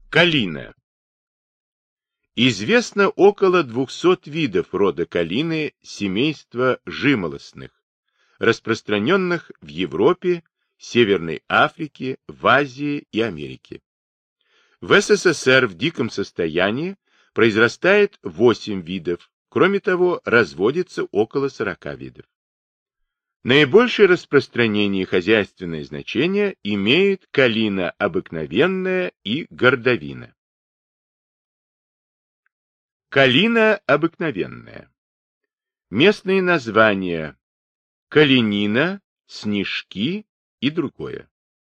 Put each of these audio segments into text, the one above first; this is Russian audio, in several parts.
Калина. Известно около 200 видов рода калины семейства жимолостных, распространенных в Европе, Северной Африке, в Азии и Америке. В СССР в диком состоянии произрастает 8 видов, кроме того, разводится около 40 видов. Наибольшее распространение и хозяйственное значение имеют калина обыкновенная и гордовина. Калина обыкновенная. Местные названия: калинина, снежки и другое.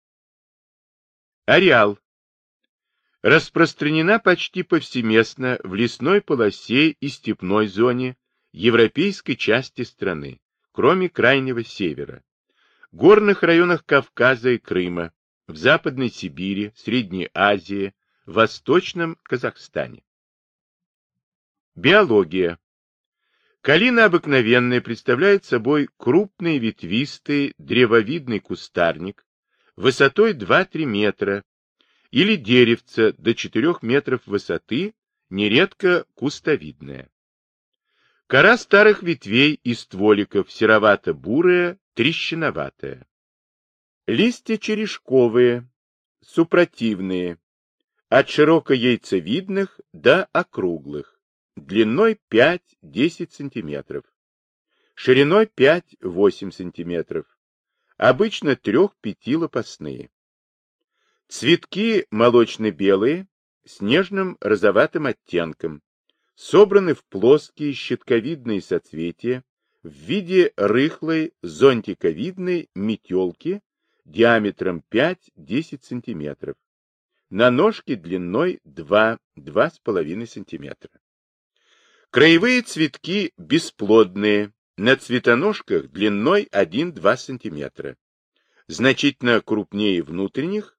Ареал. Распространена почти повсеместно в лесной полосе и степной зоне европейской части страны, кроме крайнего севера, горных районах Кавказа и Крыма, в Западной Сибири, Средней Азии, Восточном Казахстане. Биология. Калина обыкновенная представляет собой крупный ветвистый древовидный кустарник высотой 2-3 метра или деревце до 4 метров высоты, нередко кустовидное. Кора старых ветвей и стволиков серовато-бурая, трещиноватая. Листья черешковые, супротивные, от широкояйцевидных до округлых, длиной 5-10 см, шириной 5-8 см, обычно 3-5 лопастные. Цветки молочно-белые, с нежным розоватым оттенком, собраны в плоские щитковидные соцветия в виде рыхлой зонтиковидной метелки диаметром 5-10 см, на ножке длиной 2-2,5 см. Краевые цветки бесплодные, на цветоножках длиной 1-2 см, значительно крупнее внутренних,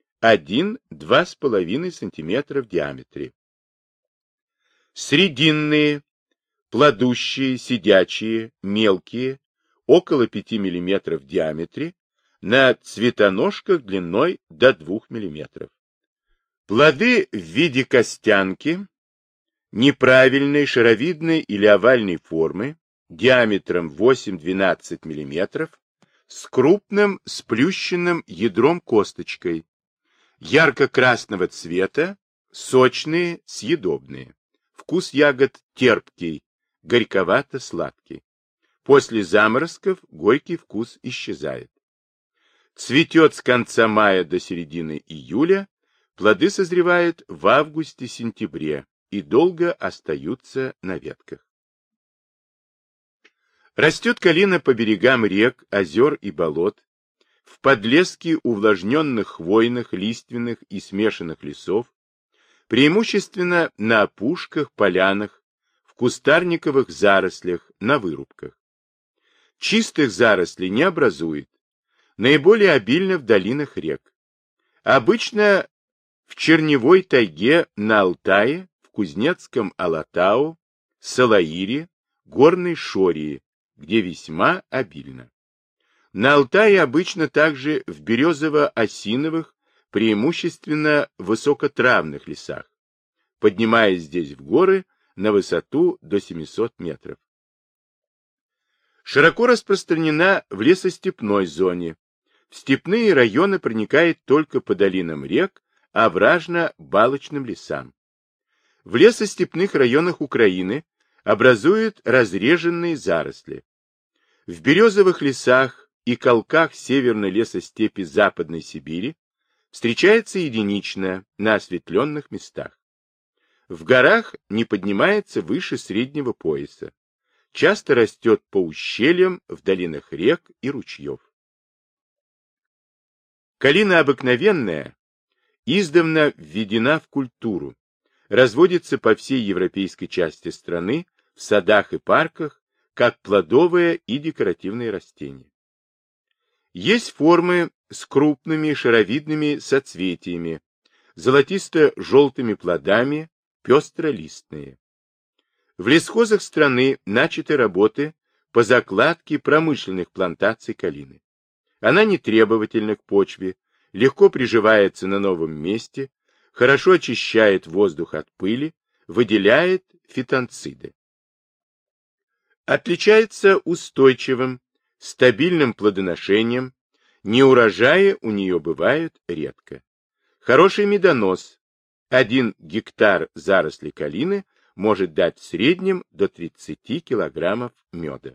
1-2,5 см в диаметре. Срединные, плодущие, сидячие, мелкие, около 5 мм в диаметре, на цветоножках длиной до 2 мм. Плоды в виде костянки, неправильной, шаровидной или овальной формы, диаметром 8-12 мм, с крупным сплющенным ядром-косточкой, ярко-красного цвета, сочные, съедобные. Вкус ягод терпкий, горьковато-сладкий. После заморозков горький вкус исчезает. Цветет с конца мая до середины июля, плоды созревают в августе-сентябре и долго остаются на ветках. Растет калина по берегам рек, озер и болот, в подлеске увлажненных хвойных, лиственных и смешанных лесов, преимущественно на опушках, полянах, в кустарниковых зарослях, на вырубках. Чистых зарослей не образует, наиболее обильно в долинах рек. Обычно в черневой тайге на Алтае, в Кузнецком Алатау, Салаире, Горной Шории, где весьма обильно. На Алтае обычно также в березово-осиновых, преимущественно высокотравных лесах, поднимаясь здесь в горы на высоту до 700 метров. Широко распространена в лесостепной зоне. В степные районы проникает только по долинам рек, овражно-балочным лесам. В лесостепных районах Украины образуют разреженные заросли. В березовых лесах и колках северной лесостепи Западной Сибири встречается единично на осветленных местах. В горах не поднимается выше среднего пояса. Часто растет по ущельям в долинах рек и ручьев. Калина обыкновенная издавна введена в культуру, разводится по всей европейской части страны, в садах и парках, как плодовое и декоративное растение. Есть формы с крупными шаровидными соцветиями, золотисто-желтыми плодами, пестролистные. В лесхозах страны начаты работы по закладке промышленных плантаций калины. Она не требовательна к почве, легко приживается на новом месте, хорошо очищает воздух от пыли, выделяет фитонциды. Отличается устойчивым, стабильным плодоношением, неурожаи у нее бывают редко. Хороший медонос. 1 гектар заросли калины может дать в среднем до 30 килограммов меда.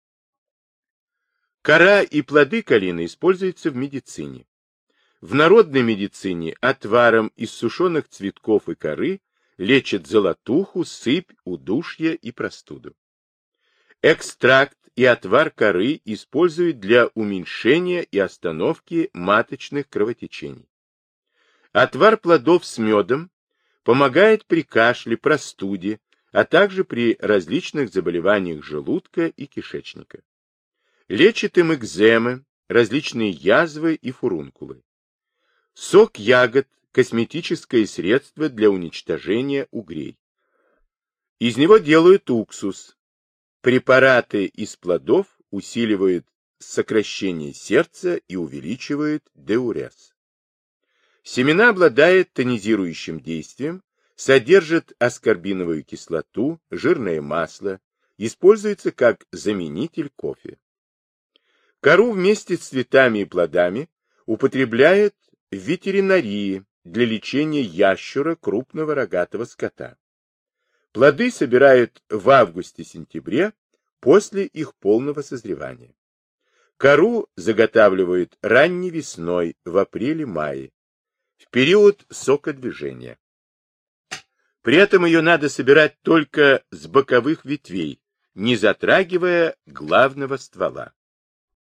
Кора и плоды калины используются в медицине. В народной медицине отваром из сушеных цветков и коры лечат золотуху, сыпь, удушье и простуду. Экстракт и отвар коры используют для уменьшения и остановки маточных кровотечений. Отвар плодов с медом помогает при кашле, простуде, а также при различных заболеваниях желудка и кишечника. Лечит им экземы, различные язвы и фурункулы. Сок ягод – косметическое средство для уничтожения угрей. Из него делают уксус. Препараты из плодов усиливают сокращение сердца и увеличивают диурез. Семена обладают тонизирующим действием, содержат аскорбиновую кислоту, жирное масло, используется как заменитель кофе. Кору вместе с цветами и плодами употребляют в ветеринарии для лечения ящура крупного рогатого скота. Плоды собирают в августе-сентябре после их полного созревания. Кору заготавливают ранней весной в апреле-мае, в период сокодвижения. При этом ее надо собирать только с боковых ветвей, не затрагивая главного ствола.